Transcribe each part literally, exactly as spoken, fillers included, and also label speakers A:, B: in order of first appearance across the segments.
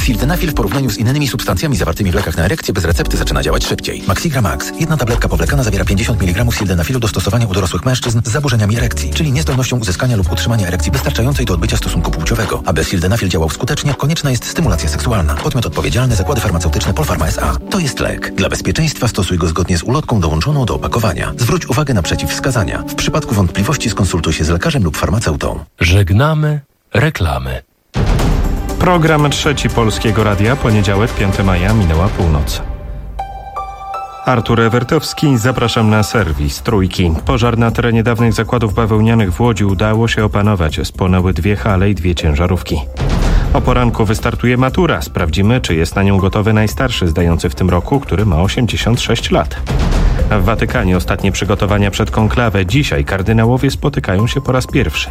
A: Sildenafil w porównaniu z innymi substancjami zawartymi w lekach na erekcję bez recepty zaczyna działać szybciej. Maxigra Max. Jedna tabletka powlekana zawiera pięćdziesiąt miligramów sildenafilu do stosowania u dorosłych mężczyzn z zaburzeniami erekcji, czyli niezdolnością uzyskania lub utrzymania erekcji wystarczającej do odbycia stosunku płciowego. Aby sildenafil działał skutecznie, konieczna jest stymulacja seksualna. Podmiot odpowiedzialny: Zakłady Farmaceutyczne Polpharma S A. To jest lek. Dla bezpieczeństwa stosuj go zgodnie z ulotką dołączoną do opakowania. Zwróć uwagę na przeciwwskazania. W przypadku wątpliwości skonsultuj się z lekarzem lub farmaceutą.
B: Żegnamy reklamy.
C: Program Trzeci Polskiego Radia, poniedziałek, piątego maja, minęła północ. Artur Ewertowski, zapraszam na serwis Trójki. Pożar na terenie dawnych zakładów bawełnianych w Łodzi udało się opanować. Spłonęły dwie hale i dwie ciężarówki. O poranku wystartuje matura. Sprawdzimy, czy jest na nią gotowy najstarszy zdający w tym roku, który ma osiemdziesiąt sześć lat. W Watykanie ostatnie przygotowania przed konklawę. Dzisiaj kardynałowie spotykają się po raz pierwszy.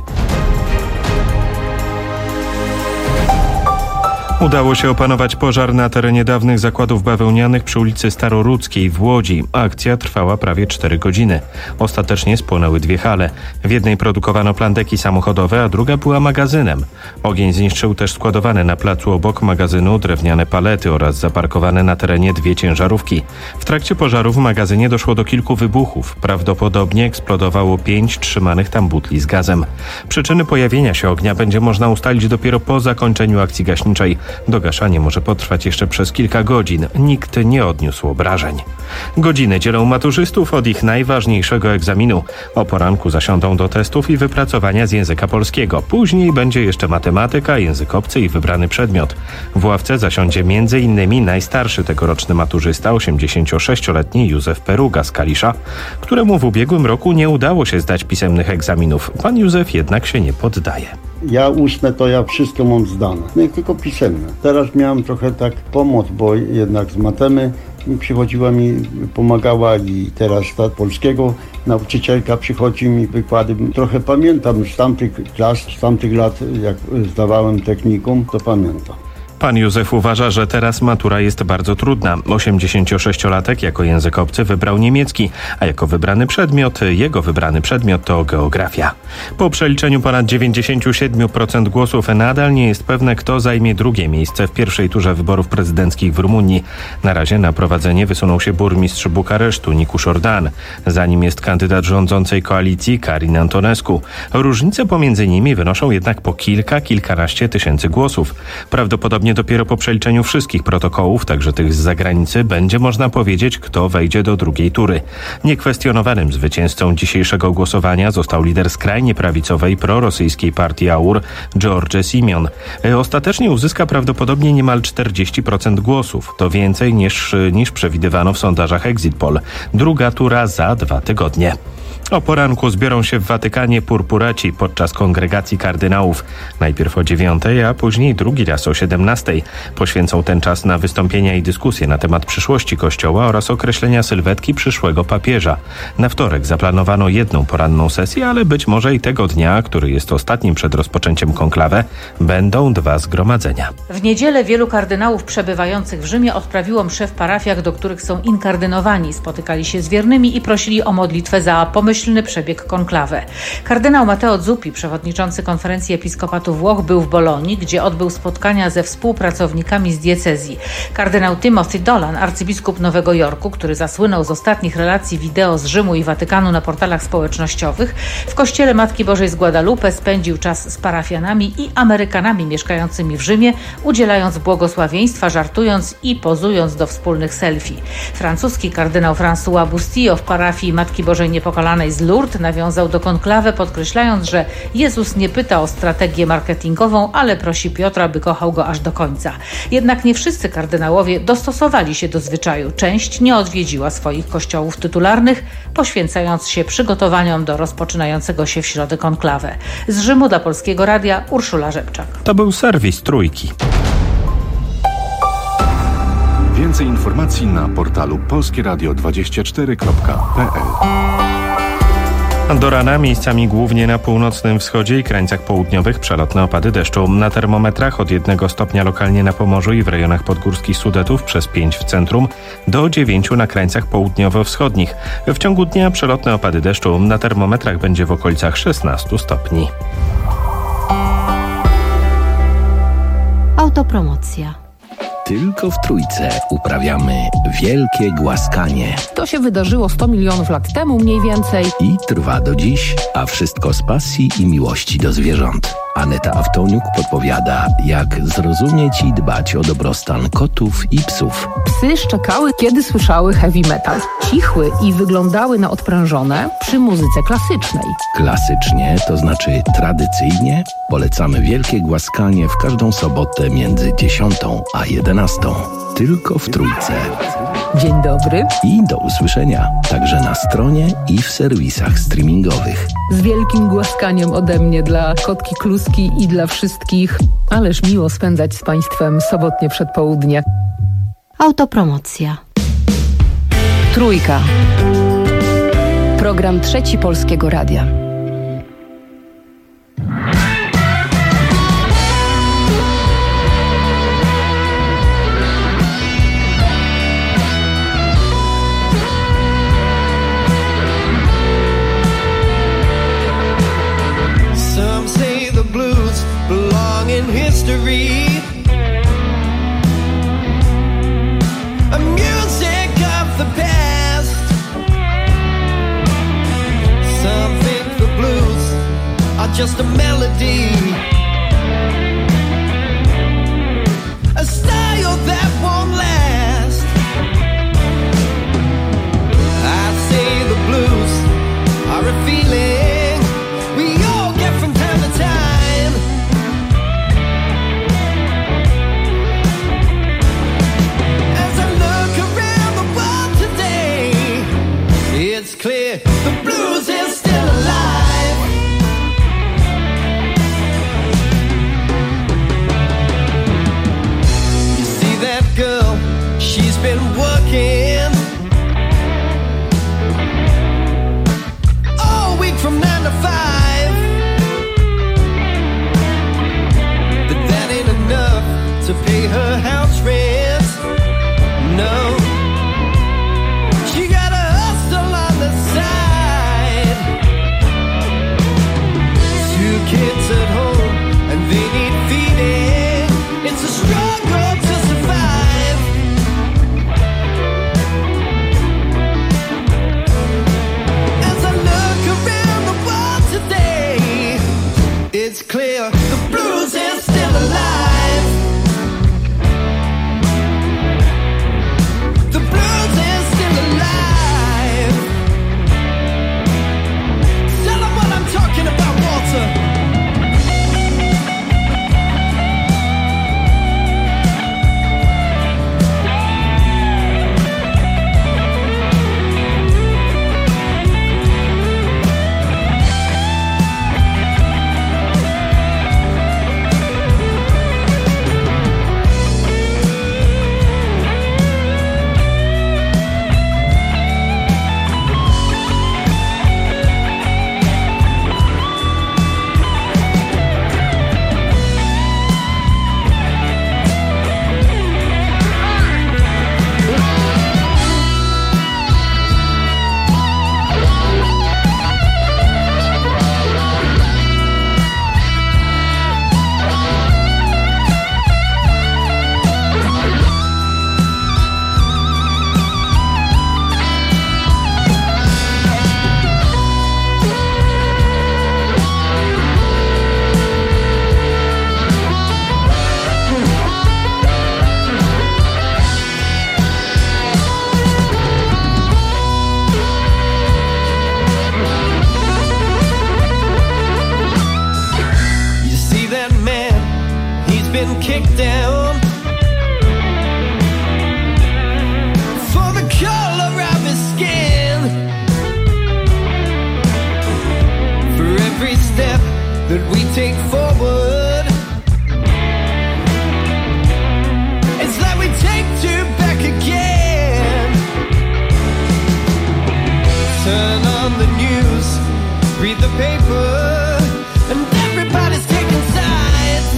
C: Udało się opanować pożar na terenie dawnych zakładów bawełnianych przy ulicy Starorudzkiej w Łodzi. Akcja trwała prawie cztery godziny. Ostatecznie spłonęły dwie hale. W jednej produkowano plandeki samochodowe, a druga była magazynem. Ogień zniszczył też składowane na placu obok magazynu drewniane palety oraz zaparkowane na terenie dwie ciężarówki. W trakcie pożaru w magazynie doszło do kilku wybuchów. Prawdopodobnie eksplodowało pięć trzymanych tam butli z gazem. Przyczyny pojawienia się ognia będzie można ustalić dopiero po zakończeniu akcji gaśniczej. Dogaszanie może potrwać jeszcze przez kilka godzin. Nikt nie odniósł obrażeń. Godziny dzielą maturzystów od ich najważniejszego egzaminu. O poranku zasiądą do testów i wypracowania z języka polskiego. Później będzie jeszcze matematyka, język obcy i wybrany przedmiot. W ławce zasiądzie między innymi najstarszy tegoroczny maturzysta, osiemdziesięciosześcioletni Józef Peruga z Kalisza, któremu w ubiegłym roku nie udało się zdać pisemnych egzaminów. Pan Józef jednak się nie poddaje.
D: Ja ustne to ja wszystko mam zdane, no tylko pisemne. Teraz miałem trochę tak pomoc, bo jednak z matemy przychodziła mi, pomagała i teraz ta polskiego nauczycielka przychodzi mi wykłady. Trochę pamiętam z tamtych klas, z tamtych lat, jak zdawałem technikum, to pamiętam.
C: Pan Józef uważa, że teraz matura jest bardzo trudna. osiemdziesięciosześciolatek jako język obcy wybrał niemiecki, a jako wybrany przedmiot, jego wybrany przedmiot to geografia. Po przeliczeniu ponad dziewięćdziesiąt siedem procent głosów nadal nie jest pewne, kto zajmie drugie miejsce w pierwszej turze wyborów prezydenckich w Rumunii. Na razie na prowadzenie wysunął się burmistrz Bukaresztu, Nicuș Ordan. Za nim jest kandydat rządzącej koalicji, Karin Antonescu. Różnice pomiędzy nimi wynoszą jednak po kilka, kilkanaście tysięcy głosów. Prawdopodobnie dopiero po przeliczeniu wszystkich protokołów, także tych z zagranicy, będzie można powiedzieć, kto wejdzie do drugiej tury. Niekwestionowanym zwycięzcą dzisiejszego głosowania został lider skrajnie prawicowej prorosyjskiej partii A U R, George Simion. Ostatecznie uzyska prawdopodobnie niemal czterdzieści procent głosów. To więcej niż, niż przewidywano w sondażach Exit Poll. Druga tura za dwa tygodnie. O poranku zbiorą się w Watykanie purpuraci podczas kongregacji kardynałów. Najpierw o dziewiątej, a później drugi raz o siedemnastej. Poświęcą ten czas na wystąpienia i dyskusje na temat przyszłości Kościoła oraz określenia sylwetki przyszłego papieża. Na wtorek zaplanowano jedną poranną sesję, ale być może i tego dnia, który jest ostatnim przed rozpoczęciem konklawe, będą dwa zgromadzenia.
E: W niedzielę wielu kardynałów przebywających w Rzymie odprawiło msze w parafiach, do których są inkardynowani. Spotykali się z wiernymi i prosili o modlitwę za pomyślny przebieg konklawy. Kardynał Matteo Zuppi, przewodniczący Konferencji Episkopatu Włoch, był w Bolonii, gdzie odbył spotkania ze współpracownikami z diecezji. Kardynał Timothy Dolan, arcybiskup Nowego Jorku, który zasłynął z ostatnich relacji wideo z Rzymu i Watykanu na portalach społecznościowych, w kościele Matki Bożej z Guadalupe spędził czas z parafianami i Amerykanami mieszkającymi w Rzymie, udzielając błogosławieństwa, żartując i pozując do wspólnych selfie. Francuski kardynał François Bustillo w parafii Matki Bożej Niepokalanej z Lourdes nawiązał do konklawy, podkreślając, że Jezus nie pyta o strategię marketingową, ale prosi Piotra, by kochał go aż do końca. Jednak nie wszyscy kardynałowie dostosowali się do zwyczaju. Część nie odwiedziła swoich kościołów tytularnych, poświęcając się przygotowaniom do rozpoczynającego się w środę konklawę. Z Rzymu dla Polskiego Radia Urszula Rzepczak.
C: To był serwis Trójki.
F: Więcej informacji na portalu polskie radio dwadzieścia cztery kropka p l.
C: Do rana miejscami głównie na północnym wschodzie i krańcach południowych przelotne opady deszczu. Na termometrach od jednego stopnia lokalnie na Pomorzu i w rejonach podgórskich Sudetów, przez pięć w centrum, do dziewięciu na krańcach południowo-wschodnich. W ciągu dnia przelotne opady deszczu. Na termometrach będzie w okolicach szesnastu stopni.
G: Autopromocja. Tylko w Trójce uprawiamy wielkie głaskanie.
H: To się wydarzyło sto milionów lat temu mniej więcej.
G: I trwa do dziś, a wszystko z pasji i miłości do zwierząt. Aneta Awtoniuk podpowiada, jak zrozumieć i dbać o dobrostan kotów i psów.
H: Psy szczekały, kiedy słyszały heavy metal. Cichły i wyglądały na odprężone przy muzyce klasycznej.
G: Klasycznie, to znaczy tradycyjnie, polecamy wielkie głaskanie w każdą sobotę między dziesiątą a jedenastą. Tylko w Trójce.
H: Dzień dobry.
G: I do usłyszenia, także na stronie i w serwisach streamingowych.
H: Z wielkim głaskaniem ode mnie dla kotki Kluski i dla wszystkich. Ależ miło spędzać z Państwem sobotnie przedpołudnie.
I: Autopromocja.
J: Trójka. Program Trzeci Polskiego Radia.
K: In history, a music of the past. Some think the blues are just a melody, a style that won't last. I say the blues are a feeling we all get from time to time. It's clear the blues is still alive. You see that girl, she's been working all week from nine to five, but that ain't enough to pay her house rent. No, she got a the side. Two kids at home and they need feeding. It's a struggle to survive. As I look around the world today, it's clear the blues is still alive. The blues is still alive. Talking about water. Kicked down for the color of his skin. For every step that we take forward, it's like we take two back again. Turn on the news, read the paper, and everybody's taking sides.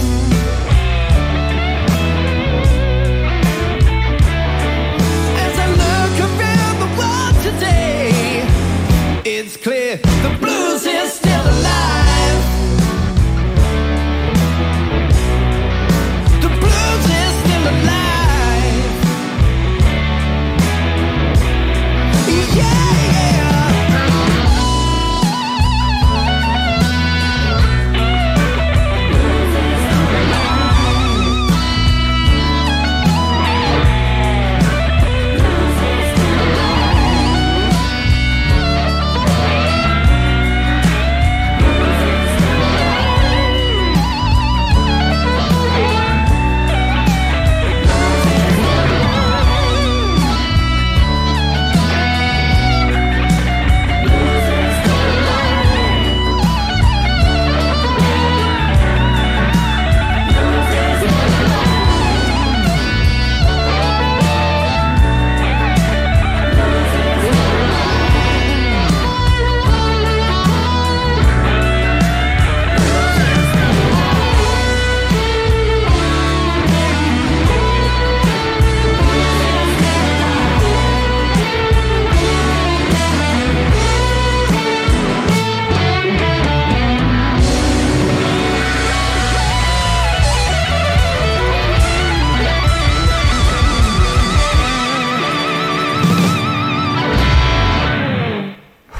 K: Today, it's clear the blues is still alive.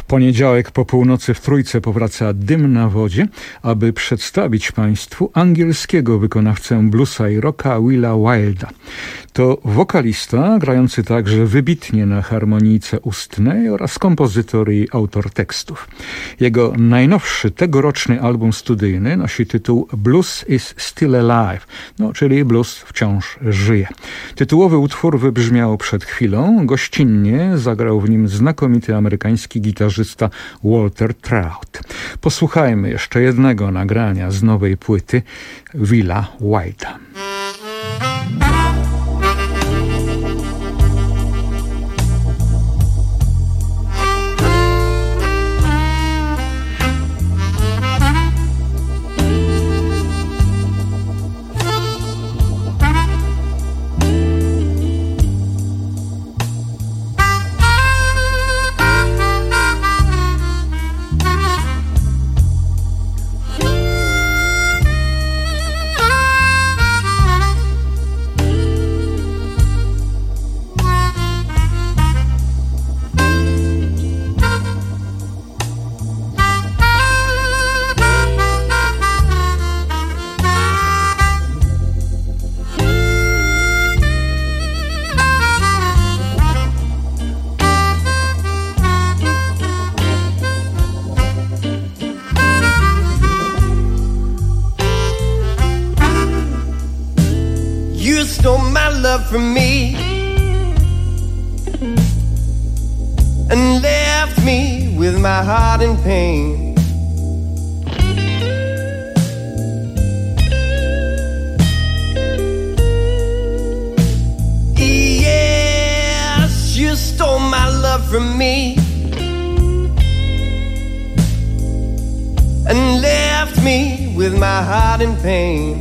L: poniedziałek po północy w Trójce powraca Dym na wodzie, aby przedstawić Państwu angielskiego wykonawcę bluesa i rocka Willa Wilda. To wokalista, grający także wybitnie na harmonijce ustnej oraz kompozytor i autor tekstów. Jego najnowszy tegoroczny album studyjny nosi tytuł Blues is Still Alive, no, czyli blues wciąż żyje. Tytułowy utwór wybrzmiał przed chwilą, gościnnie zagrał w nim znakomity amerykański gitarzysta Walter Trout. Posłuchajmy jeszcze jednego nagrania z nowej płyty Willa Wilda.
K: From me and left me with my heart in pain. Yes, you stole my love from me and left me with my heart in pain.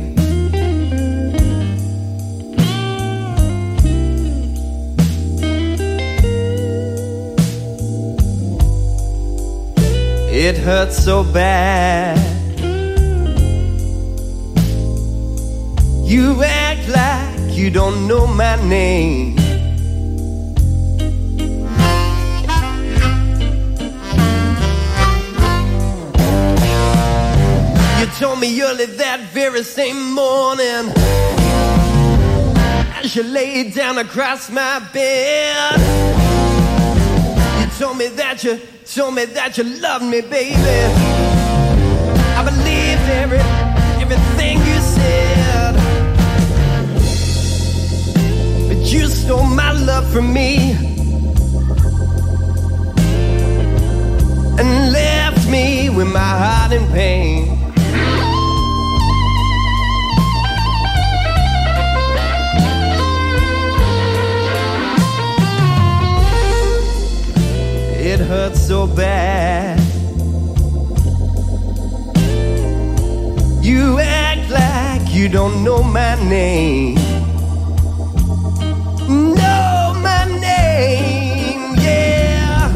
K: It hurts so bad. You act like you don't know my name. You told me early that very same morning as you laid down across my bed. You told me that you Told me that you loved me, baby. I believed every, everything you said. But you stole my love from me and left me with my heart in pain. It hurts so bad. You act like you don't know my name. Know my name, yeah.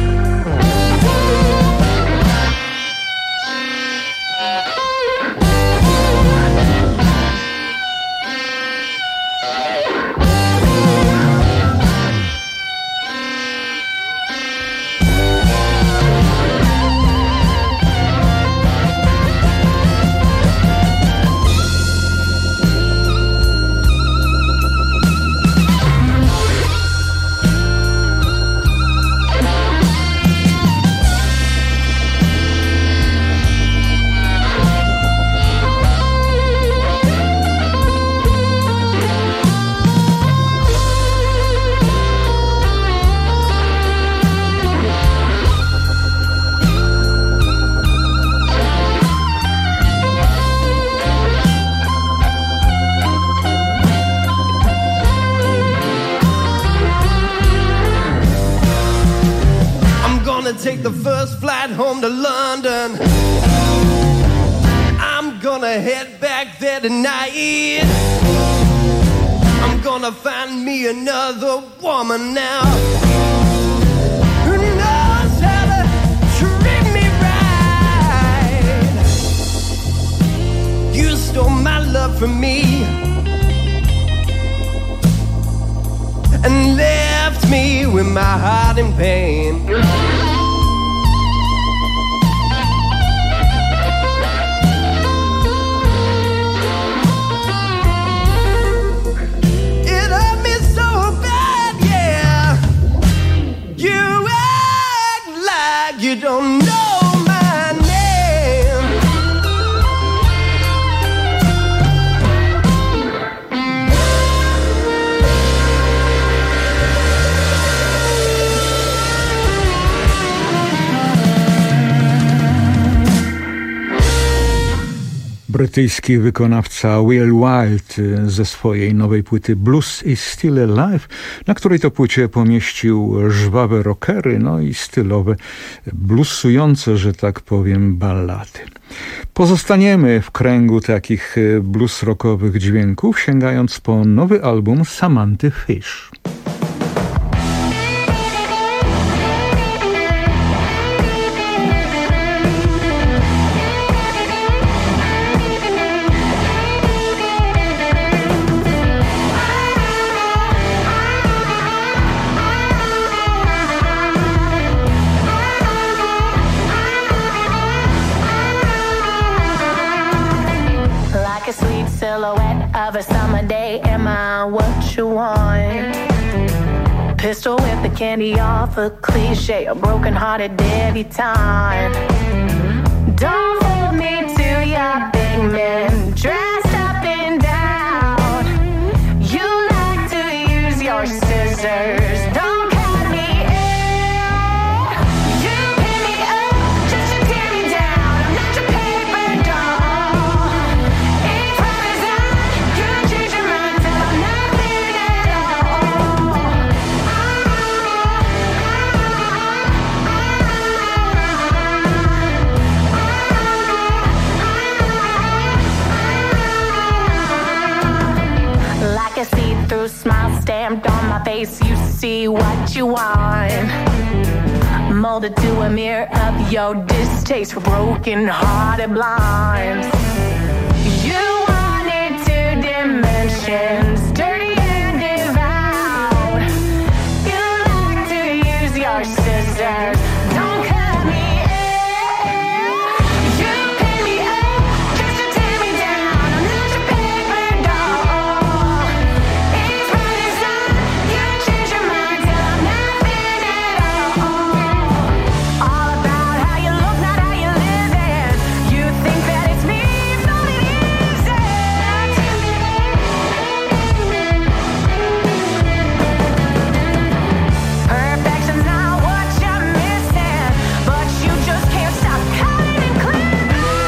K: Take the first flight home to London. I'm gonna head back there tonight. I'm gonna find me another woman now who knows how to treat me right. You stole my love from me and left me with my heart in pain.
L: Brytyjski wykonawca Will Wild ze swojej nowej płyty Blues is Still Alive, na której to płycie pomieścił żwawe rockery, no i stylowe, bluesujące, że tak powiem, ballady. Pozostaniemy w kręgu takich blues rockowych dźwięków, sięgając po nowy album Samanty Fish.
M: Silhouette of a summer day, am I what you want? Pistol whip the candy off a cliche, a broken-hearted debutante. Don't hold me to your big man, dressed up and down. You like to use your scissors, don't cut me in. You pin me up just to tear me down, I'm not your paper doll. Like a see-through smile stamped on my face, you see what you want. Molded to a mirror of your distaste for broken-hearted blinds. You wanted two dimensions, dirty and devout. You like to use your scissors, don't cut me in. You pin me up just to tear me down, I'm not your paper doll. It's by design, you change your mind till I'm nothing at all. All about how you look, not how you live it. You think that it's me, but it isn't. Perfection's not what you're missing, but you just can't stop cutting and clipping.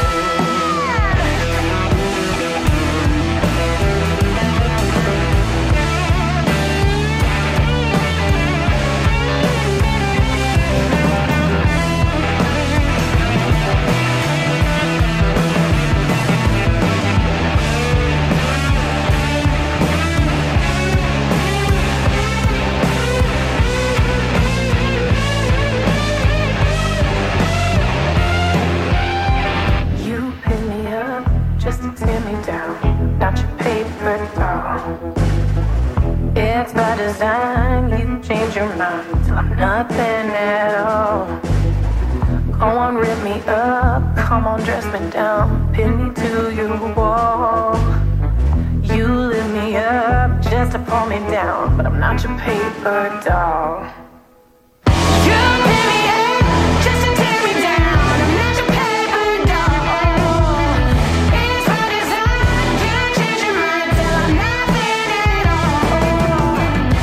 M: You pin me up just to tear me down, not your paper doll. It's by design, you change your mind till I'm nothing at all. Go on, rip me up, come on, dress me down, pin me to your wall. You lift me up just to pull me down, but I'm not your paper doll. You pin me up just to tear me down, I'm not your paper doll. It's by design, you change your mind till I'm nothing at all.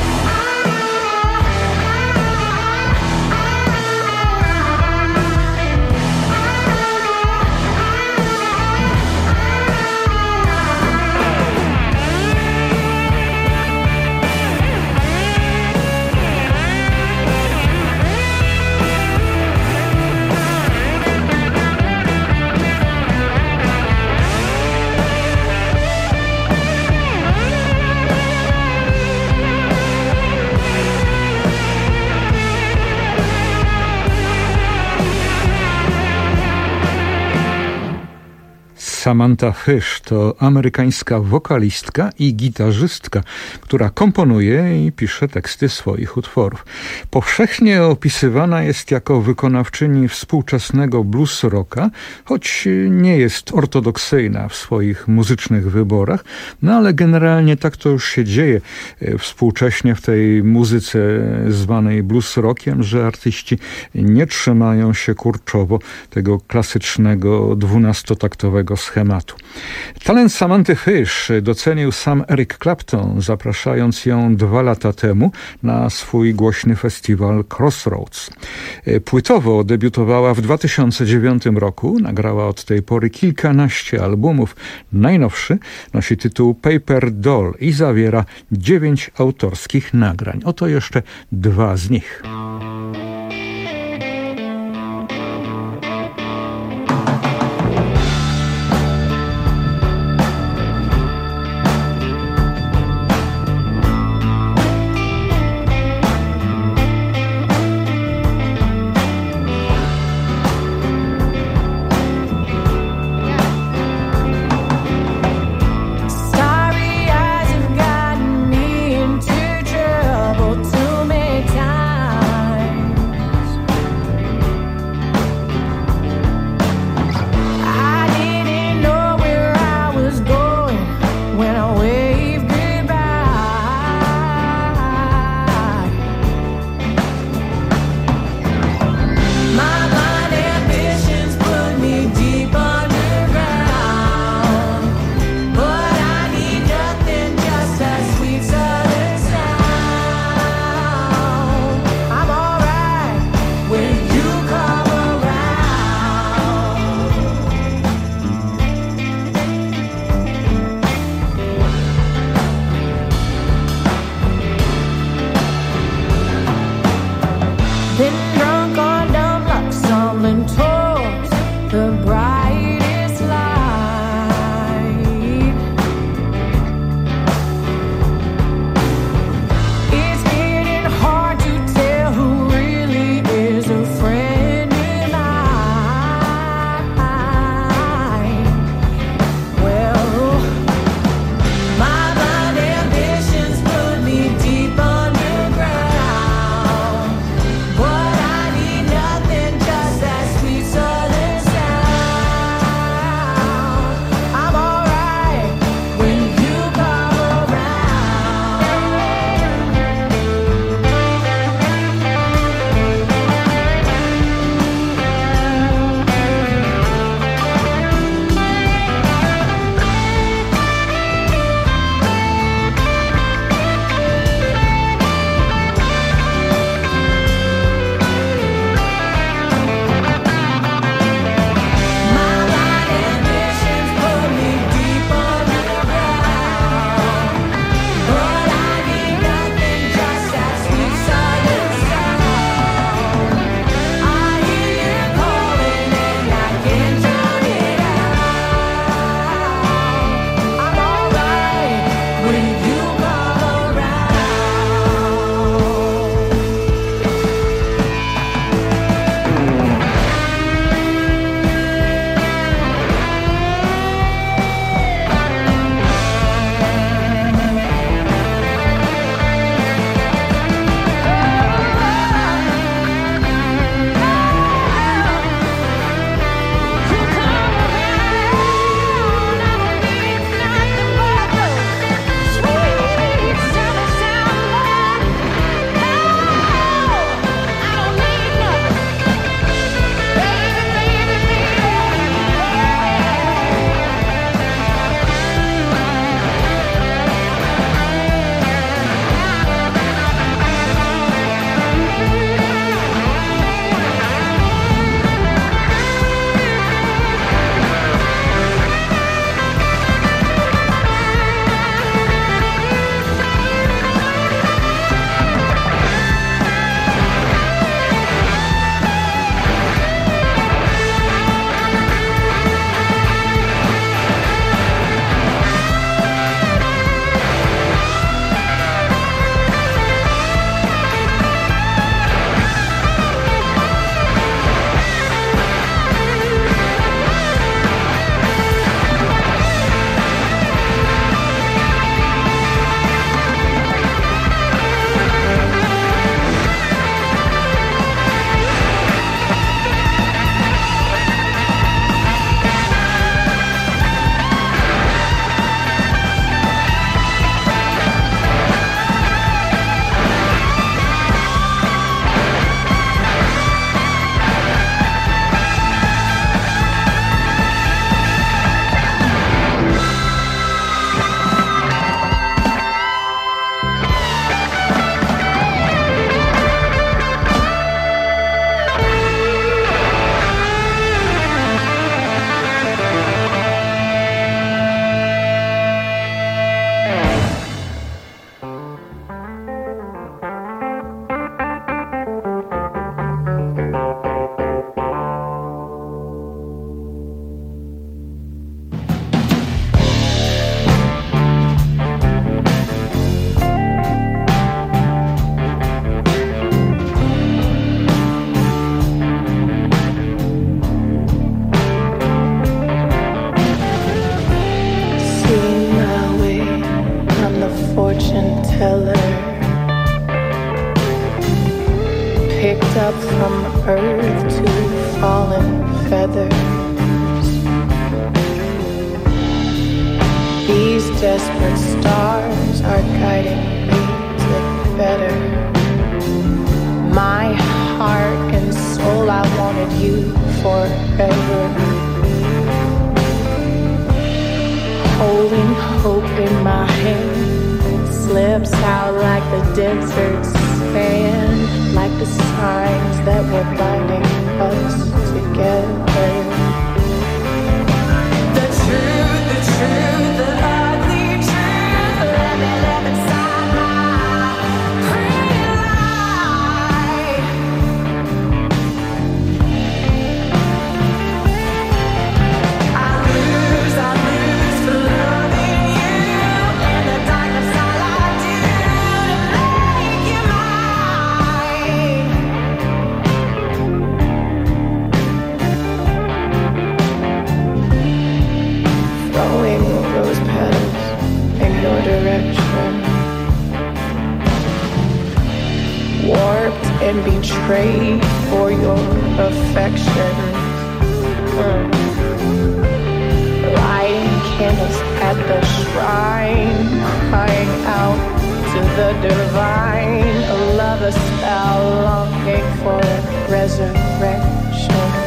L: Samantha Fish to amerykańska wokalistka i gitarzystka, która komponuje i pisze teksty swoich utworów. Powszechnie opisywana jest jako wykonawczyni współczesnego blues rocka, choć nie jest ortodoksyjna w swoich muzycznych wyborach, no ale generalnie tak to już się dzieje współcześnie w tej muzyce zwanej blues rockiem, że artyści nie trzymają się kurczowo tego klasycznego dwunastotaktowego schematu. schematu. Talent Samanthy Fish docenił sam Eric Clapton, zapraszając ją dwa lata temu na swój głośny festiwal Crossroads. Płytowo debiutowała w dwa tysiące dziewiątym roku, nagrała od tej pory kilkanaście albumów. Najnowszy nosi tytuł Paper Doll i zawiera dziewięć autorskich nagrań. Oto jeszcze dwa z nich.
M: Trouble too many times.
N: teller, picked up from earth to fallen feathers. These desperate stars are guiding me to better. My heart and soul, I wanted you forever. Holding hope in my hand, slips out like the desert sand, like the signs that were binding us together. The truth, the truth, the ugly truth, let me live inside my pretty lie. I lose, I lose for loving you. In the darkness, all I do to make you mine. Throwing rose petals in your direction, warped and betrayed for your affection. Mm. Lighting candles at the shrine, crying out to the divine, a lover spell longing for resurrection.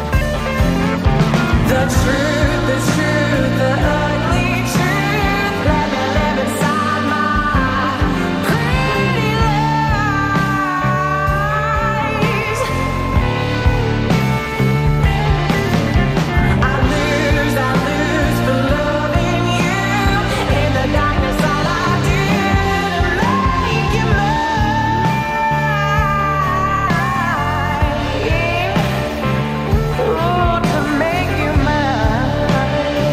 N: The truth, the truth, the ugly truth, let me live inside my pretty lies. I lose, I lose for loving you. In the darkness, all I do to make you mine. Ooh, to make you mine.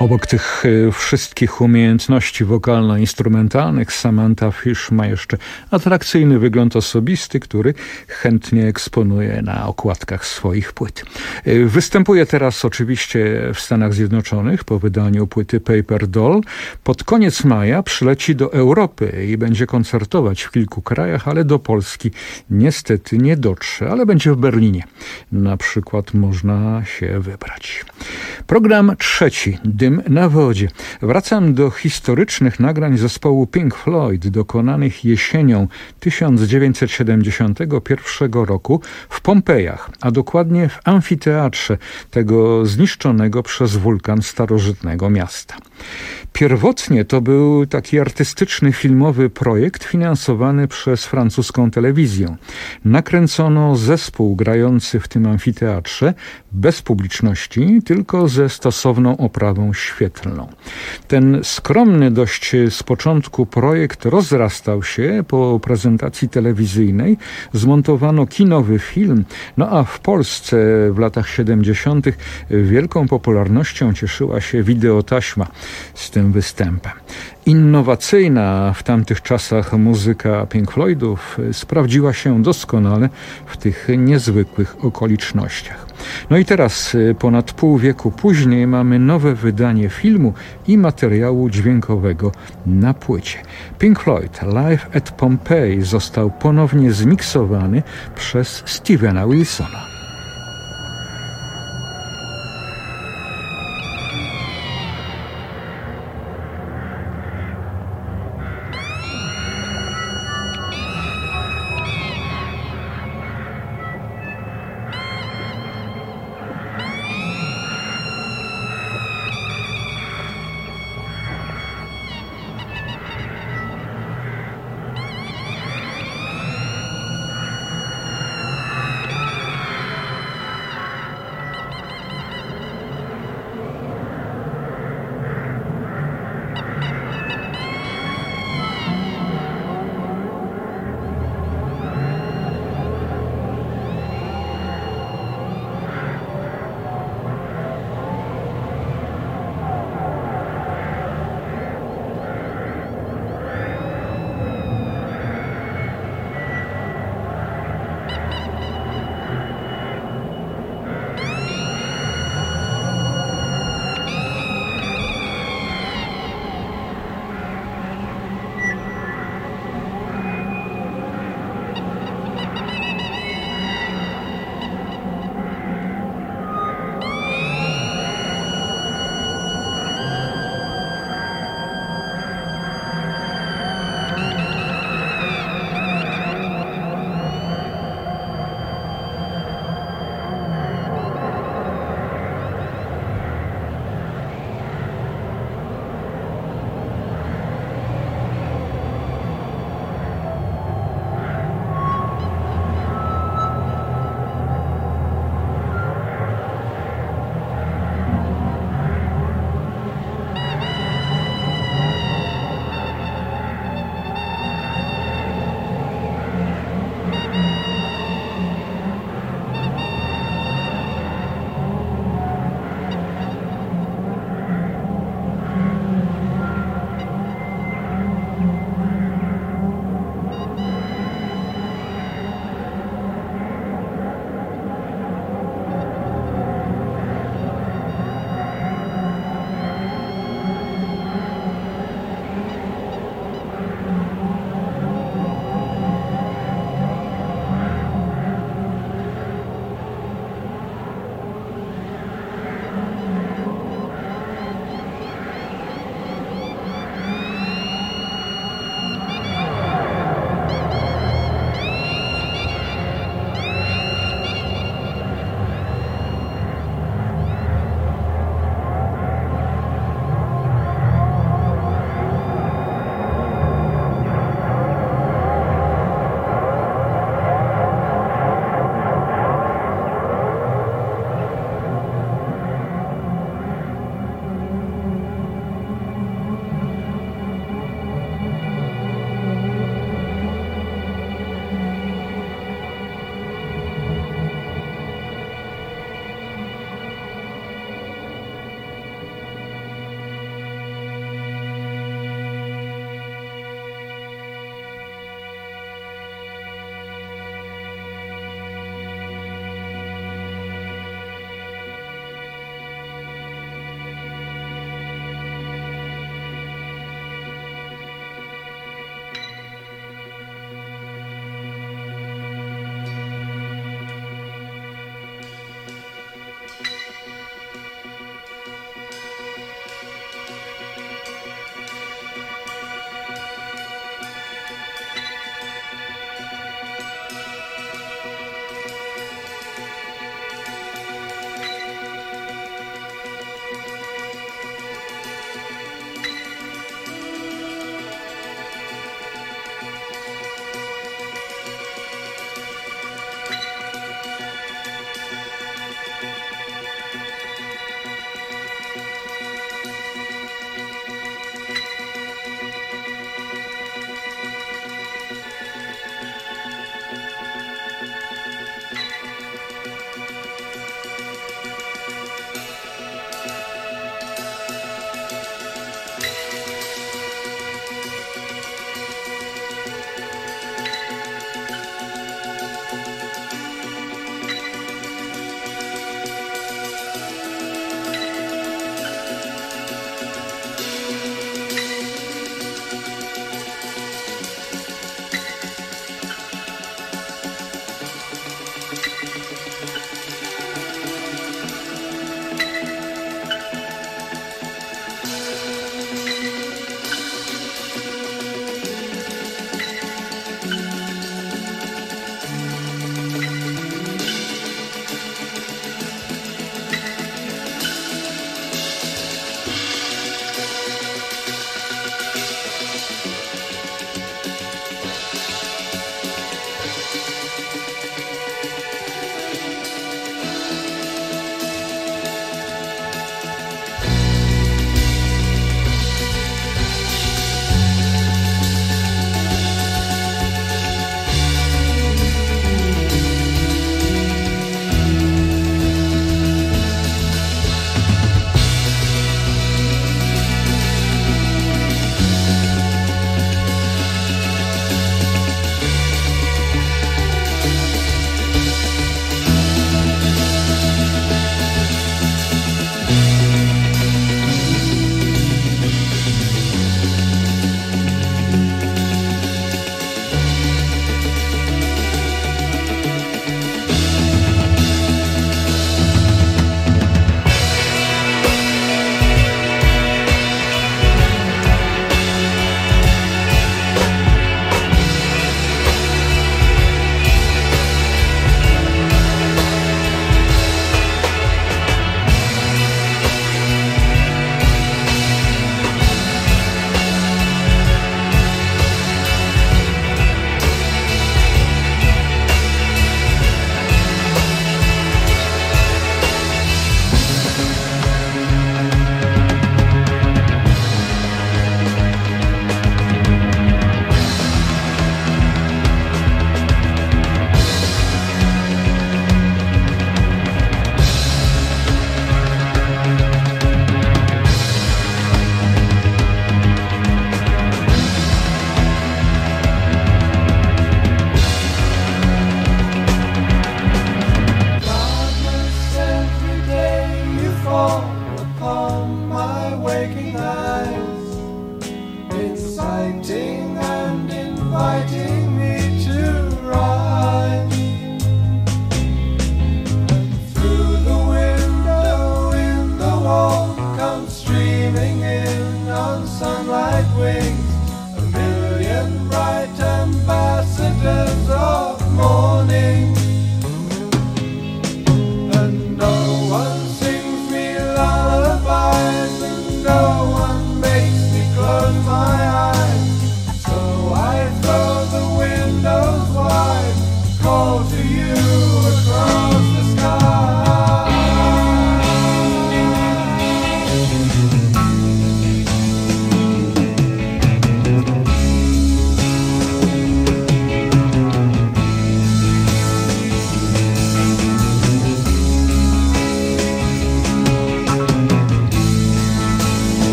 L: Obok tych wszystkich umiejętności wokalno-instrumentalnych Samantha Fish ma jeszcze atrakcyjny wygląd osobisty, który chętnie eksponuje na okładkach swoich płyt. Występuje teraz oczywiście w Stanach Zjednoczonych po wydaniu płyty Paper Doll. Pod koniec maja przyleci do Europy i będzie koncertować w kilku krajach, ale do Polski niestety nie dotrze, ale będzie w Berlinie. Na przykład można się wybrać. Program trzeci. Dym na wodzie. Wracam do historycznych nagrań zespołu Pink Floyd dokonanych jesienią tysiąc dziewięćset siedemdziesiątego pierwszego roku w Pompejach, a dokładnie w amfiteatrze tego zniszczonego przez wulkan starożytnego miasta. Pierwotnie to był taki artystyczny, filmowy projekt finansowany przez francuską telewizję. Nakręcono zespół grający w tym amfiteatrze bez publiczności, tylko ze stosowną oprawą świetlną. Ten skromny dość z początku projekt rozrastał się po prezentacji telewizyjnej, zmontowano kinowy film, no a w Polsce w latach siedemdziesiątych wielką popularnością cieszyła się wideotaśma z tym występem. Innowacyjna w tamtych czasach muzyka Pink Floydów sprawdziła się doskonale w tych niezwykłych okolicznościach. No i teraz, ponad pół wieku później, mamy nowe wydanie filmu i materiału dźwiękowego na płycie. Pink Floyd Live at Pompeii został ponownie zmiksowany przez Stevena Wilsona.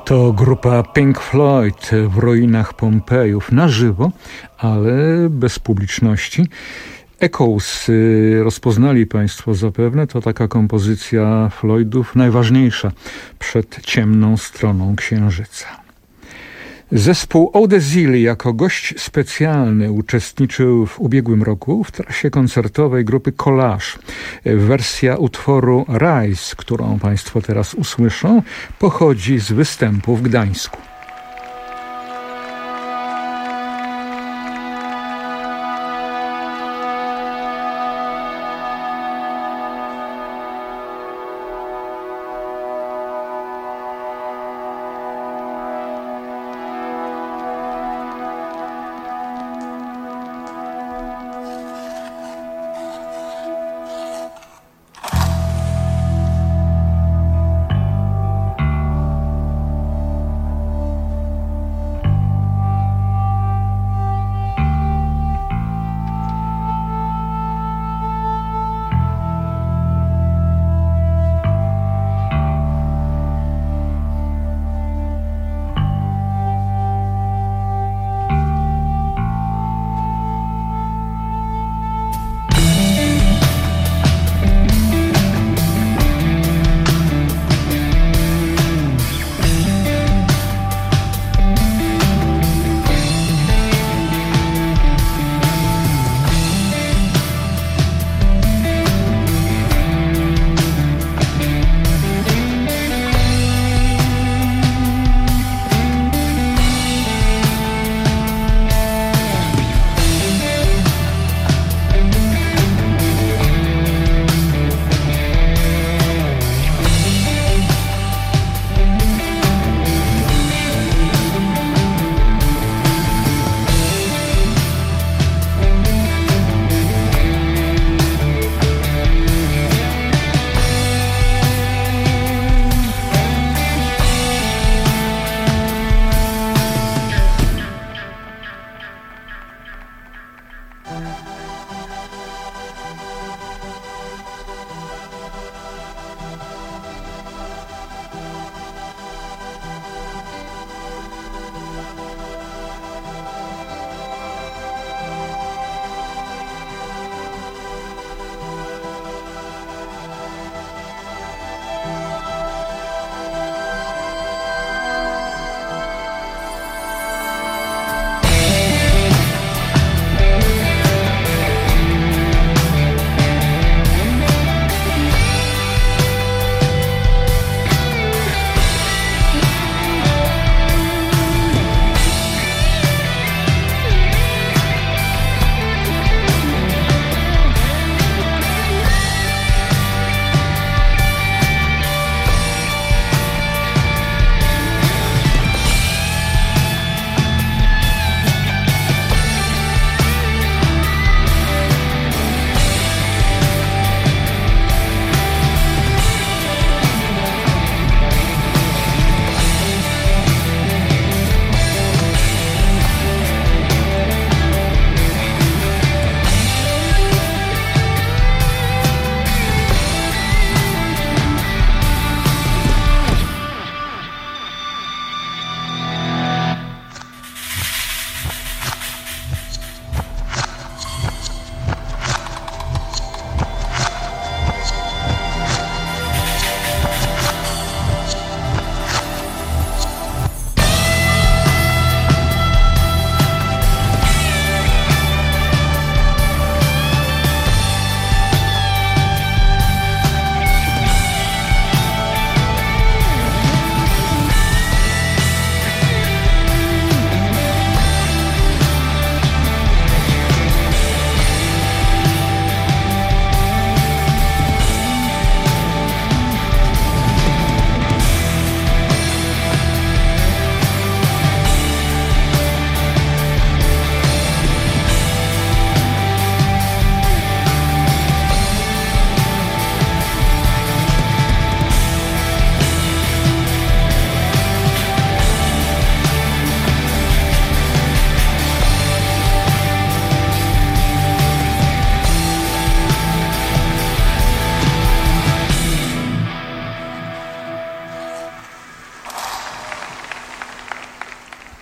L: To grupa Pink Floyd w ruinach Pompejów na żywo, ale bez publiczności. Echoes, rozpoznali Państwo zapewne, to taka kompozycja Floydów najważniejsza przed ciemną stroną Księżyca. Zespół Odezili jako gość specjalny uczestniczył w ubiegłym roku w trasie koncertowej grupy Collage. Wersja utworu Rise, którą Państwo teraz usłyszą, pochodzi z występu w Gdańsku.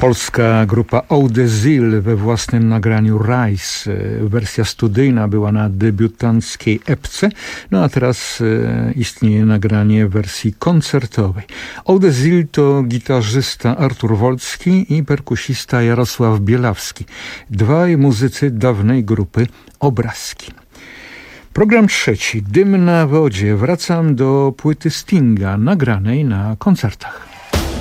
L: Polska grupa Eau de Zil we własnym nagraniu Rise. Wersja studyjna była na debiutanckiej epce, no a teraz e, istnieje nagranie wersji koncertowej. Eau de Zil to gitarzysta Artur Wolski i perkusista Jarosław Bielawski. Dwaj muzycy dawnej grupy Obrazki. Program trzeci, Dym na wodzie. Wracam do płyty Stinga, nagranej na koncertach.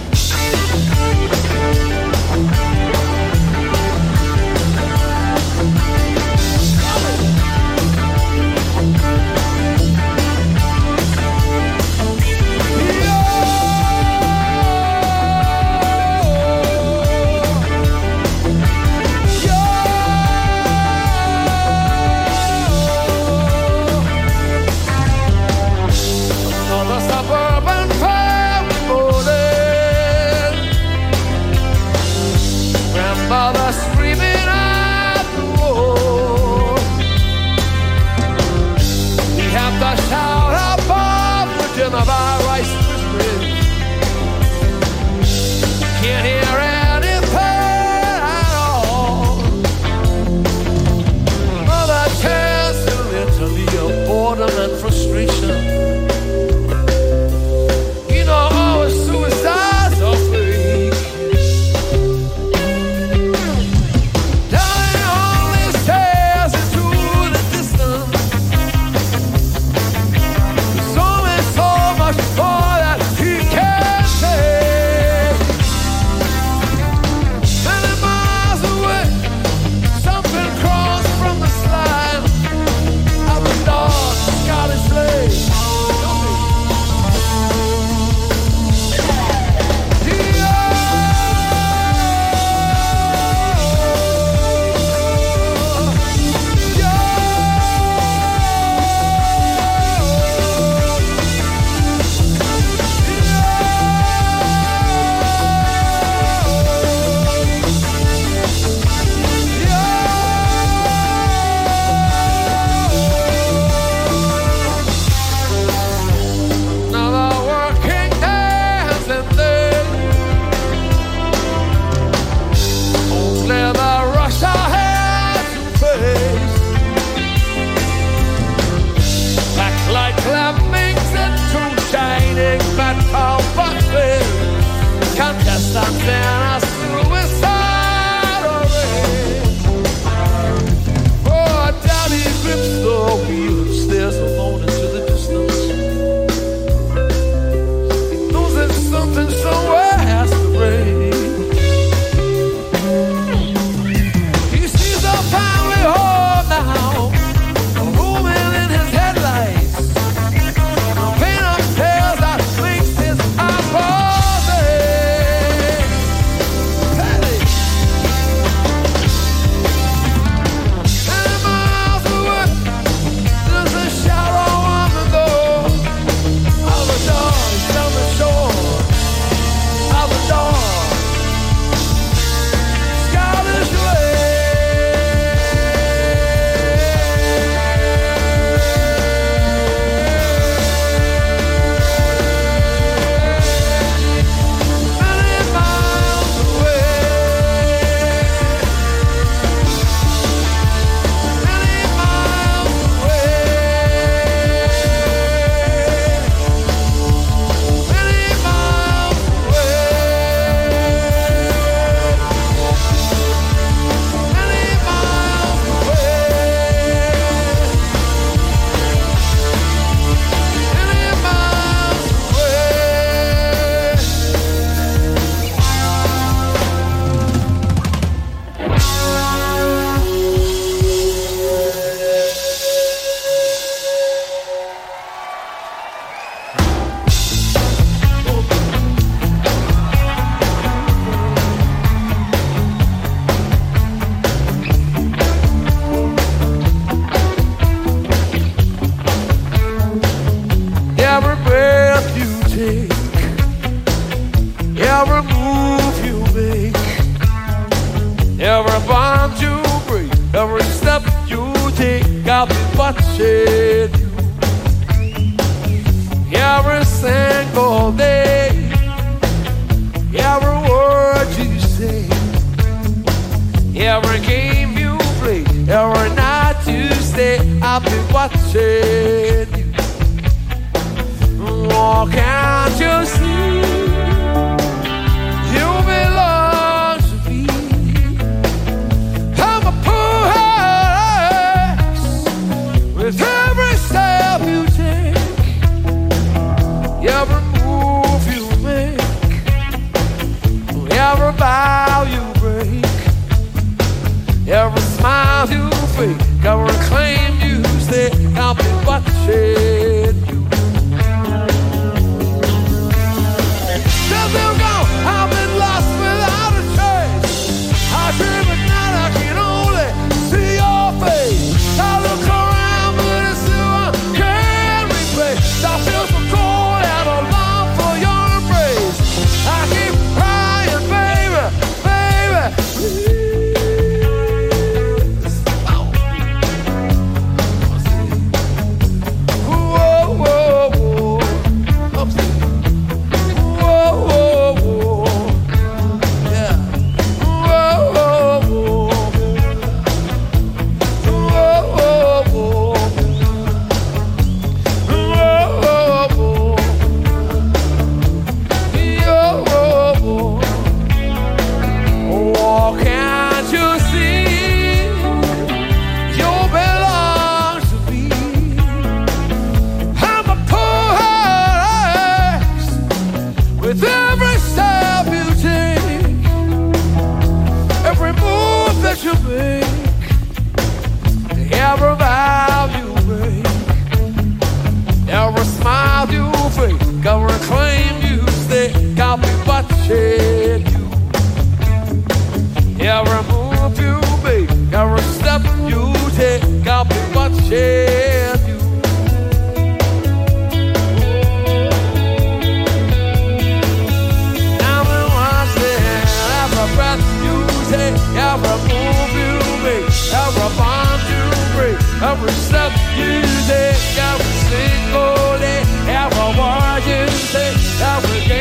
O: every move you make, every bond you break, every step you take, I'll be watching you. Every single day, every word you say, Oh, can't you see? You belong to me. I'm a poor house with every step you take, every move you make, every vow you break, every smile you fake, every claim you say, I'll be watching you. Nothing wrong, I've been lost without a trace. I dream at night, I can only see your face. I look around, but it's still I can't replace. I feel so cold and I long for your embrace. I keep crying, baby, baby, please. Oh. Whoa, whoa, whoa. I'm saying, whoa, whoa, whoa. Yeah. Whoa, whoa, whoa. Whoa, whoa, whoa. Whoa, whoa, whoa. Yo, whoa, whoa. Oh, can't you see? You belong to me. I'm a poor house with every step you take, every move that you make, every vow you break, every smile you fake, every claim you stake, I'll be watching you. Every move you make, every step you take, I'll be watching you. I'll be watching every breath you take, every move you make, every bond you break, every step you take, every single day, every word you say, every game